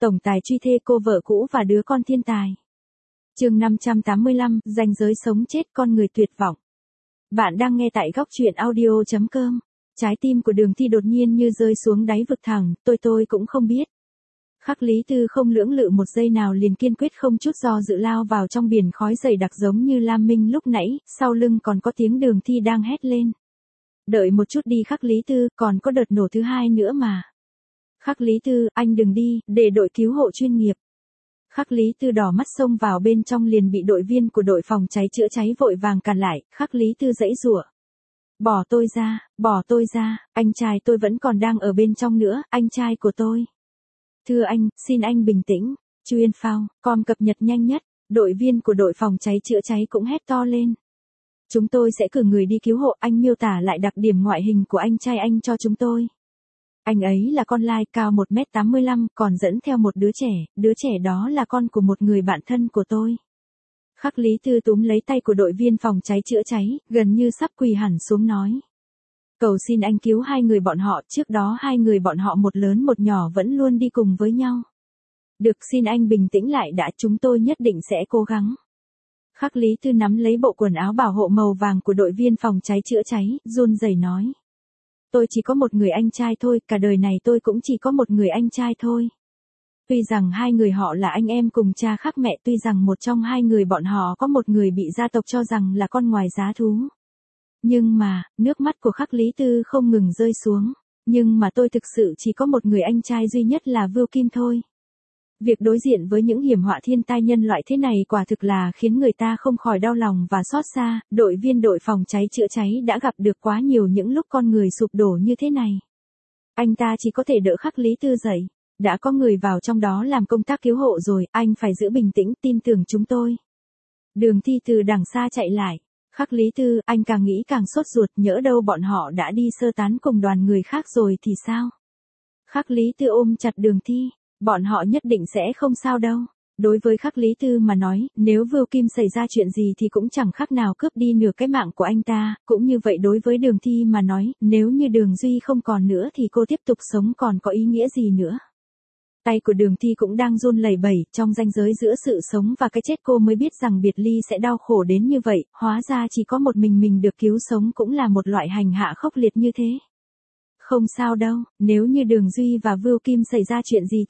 Tổng tài truy thê cô vợ cũ và đứa con thiên tài. Chương 585, ranh giới sống chết con người tuyệt vọng. Bạn đang nghe tại góc truyện audio.com. Trái tim của Đường Thi đột nhiên như rơi xuống đáy vực thẳm, tôi cũng không biết. Khắc Lý Tư không lưỡng lự một giây nào liền kiên quyết không chút do dự lao vào trong biển khói dày đặc giống như Lam Minh lúc nãy, sau lưng còn có tiếng Đường Thi đang hét lên. Đợi một chút đi Khắc Lý Tư, còn có đợt nổ thứ hai nữa mà. Khắc Lý Tư, anh đừng đi, để đội cứu hộ chuyên nghiệp. Khắc Lý Tư đỏ mắt xông vào bên trong liền bị đội viên của đội phòng cháy chữa cháy vội vàng cản lại, Khắc Lý Tư giãy giụa. Bỏ tôi ra, anh trai tôi vẫn còn đang ở bên trong nữa, anh trai của tôi. Thưa anh, xin anh bình tĩnh, chuyên phao, com cập nhật nhanh nhất, đội viên của đội phòng cháy chữa cháy cũng hét to lên. Chúng tôi sẽ cử người đi cứu hộ, anh miêu tả lại đặc điểm ngoại hình của anh trai anh cho chúng tôi. Anh ấy là con lai cao 1m85, còn dẫn theo một đứa trẻ đó là con của một người bạn thân của tôi. Khắc Lý Tư túm lấy tay của đội viên phòng cháy chữa cháy, gần như sắp quỳ hẳn xuống nói. Cầu xin anh cứu hai người bọn họ, trước đó hai người bọn họ một lớn một nhỏ vẫn luôn đi cùng với nhau. Được, xin anh bình tĩnh lại đã, chúng tôi nhất định sẽ cố gắng. Khắc Lý Tư nắm lấy bộ quần áo bảo hộ màu vàng của đội viên phòng cháy chữa cháy, run rẩy nói. Tôi chỉ có một người anh trai thôi, cả đời này tôi cũng chỉ có một người anh trai thôi. Tuy rằng hai người họ là anh em cùng cha khác mẹ, tuy rằng một trong hai người bọn họ có một người bị gia tộc cho rằng là con ngoài giá thú. Nhưng mà, nước mắt của Khắc Lý Tư không ngừng rơi xuống. Nhưng mà tôi thực sự chỉ có một người anh trai duy nhất là Vưu Kim thôi. Việc đối diện với những hiểm họa thiên tai nhân loại thế này quả thực là khiến người ta không khỏi đau lòng và xót xa, đội viên đội phòng cháy chữa cháy đã gặp được quá nhiều những lúc con người sụp đổ như thế này. Anh ta chỉ có thể đỡ Khắc Lý Tư dậy, đã có người vào trong đó làm công tác cứu hộ rồi, anh phải giữ bình tĩnh, tin tưởng chúng tôi. Đường Thi từ đằng xa chạy lại, Khắc Lý Tư, anh càng nghĩ càng sốt ruột, nhỡ đâu bọn họ đã đi sơ tán cùng đoàn người khác rồi thì sao? Khắc Lý Tư ôm chặt Đường Thi. Bọn họ nhất định sẽ không sao đâu. Đối với Khắc Lý Tư mà nói, nếu Vưu Kim xảy ra chuyện gì thì cũng chẳng khác nào cướp đi nửa cái mạng của anh ta, cũng như vậy đối với Đường Thi mà nói, nếu như Đường Duy không còn nữa thì cô tiếp tục sống còn có ý nghĩa gì nữa. Tay của Đường Thi cũng đang run lẩy bẩy, trong ranh giới giữa sự sống và cái chết cô mới biết rằng biệt ly sẽ đau khổ đến như vậy, hóa ra chỉ có một mình được cứu sống cũng là một loại hành hạ khốc liệt như thế. Không sao đâu, nếu như Đường Duy và Vưu Kim xảy ra chuyện gì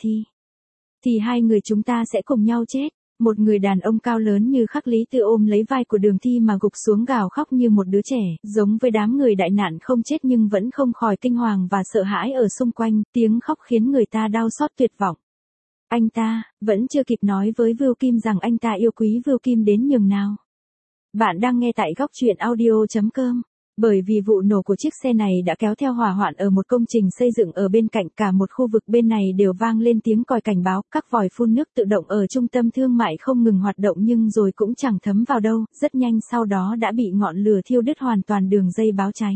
thì hai người chúng ta sẽ cùng nhau chết. Một người đàn ông cao lớn như Khắc Lý Tư ôm lấy vai của Đường Thi mà gục xuống gào khóc như một đứa trẻ, giống với đám người đại nạn không chết nhưng vẫn không khỏi kinh hoàng và sợ hãi ở xung quanh, tiếng khóc khiến người ta đau xót tuyệt vọng. Anh ta, vẫn chưa kịp nói với Vưu Kim rằng anh ta yêu quý Vưu Kim đến nhường nào. Bạn đang nghe tại góc truyện audio.com. Bởi vì vụ nổ của chiếc xe này đã kéo theo hỏa hoạn ở một công trình xây dựng ở bên cạnh, cả một khu vực bên này đều vang lên tiếng còi cảnh báo, các vòi phun nước tự động ở trung tâm thương mại không ngừng hoạt động nhưng rồi cũng chẳng thấm vào đâu, rất nhanh sau đó đã bị ngọn lửa thiêu đứt hoàn toàn đường dây báo cháy.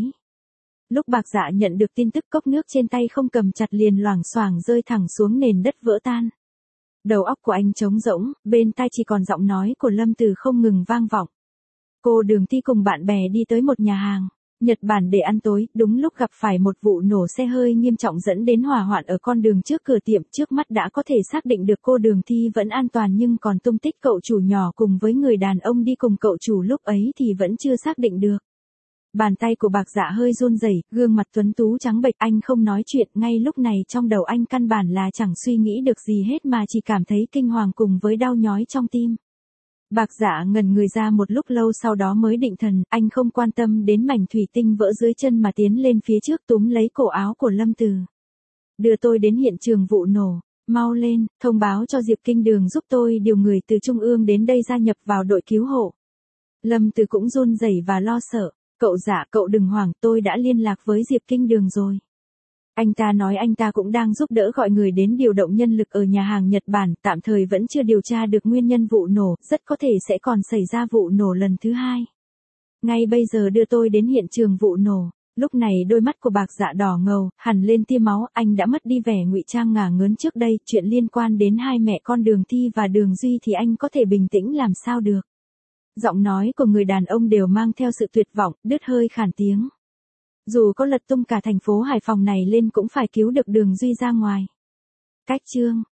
Lúc Bạc Dạ nhận được tin tức cốc nước trên tay không cầm chặt liền loảng xoảng rơi thẳng xuống nền đất vỡ tan. Đầu óc của anh trống rỗng, bên tai chỉ còn giọng nói của Lâm Từ không ngừng vang vọng. Cô Đường Thi cùng bạn bè đi tới một nhà hàng Nhật Bản để ăn tối, đúng lúc gặp phải một vụ nổ xe hơi nghiêm trọng dẫn đến hỏa hoạn ở con đường trước cửa tiệm. Trước mắt đã có thể xác định được cô Đường Thi vẫn an toàn nhưng còn tung tích cậu chủ nhỏ cùng với người đàn ông đi cùng cậu chủ lúc ấy thì vẫn chưa xác định được. Bàn tay của Bạc Dạ hơi run rẩy, gương mặt tuấn tú trắng bệch, anh không nói chuyện, ngay lúc này trong đầu anh căn bản là chẳng suy nghĩ được gì hết mà chỉ cảm thấy kinh hoàng cùng với đau nhói trong tim. Bạc Dạ ngẩn người ra một lúc lâu sau đó mới định thần, anh không quan tâm đến mảnh thủy tinh vỡ dưới chân mà tiến lên phía trước túm lấy cổ áo của Lâm Từ. Đưa tôi đến hiện trường vụ nổ, mau lên, thông báo cho Diệp Kinh Đường giúp tôi điều người từ Trung ương đến đây gia nhập vào đội cứu hộ. Lâm Từ cũng run rẩy và lo sợ, cậu Dạ, cậu đừng hoảng, tôi đã liên lạc với Diệp Kinh Đường rồi. Anh ta nói anh ta cũng đang giúp đỡ gọi người đến điều động nhân lực ở nhà hàng Nhật Bản, tạm thời vẫn chưa điều tra được nguyên nhân vụ nổ, rất có thể sẽ còn xảy ra vụ nổ lần thứ hai. Ngay bây giờ đưa tôi đến hiện trường vụ nổ. Lúc này đôi mắt của Bạc Dạ đỏ ngầu, hằn lên tia máu, anh đã mất đi vẻ ngụy trang ngả ngớn trước đây, chuyện liên quan đến hai mẹ con Đường Thi và Đường Duy thì anh có thể bình tĩnh làm sao được. Giọng nói của người đàn ông đều mang theo sự tuyệt vọng, đứt hơi khản tiếng. Dù có lật tung cả thành phố Hải Phòng này lên cũng phải cứu được Đường Duy ra ngoài. Cách chương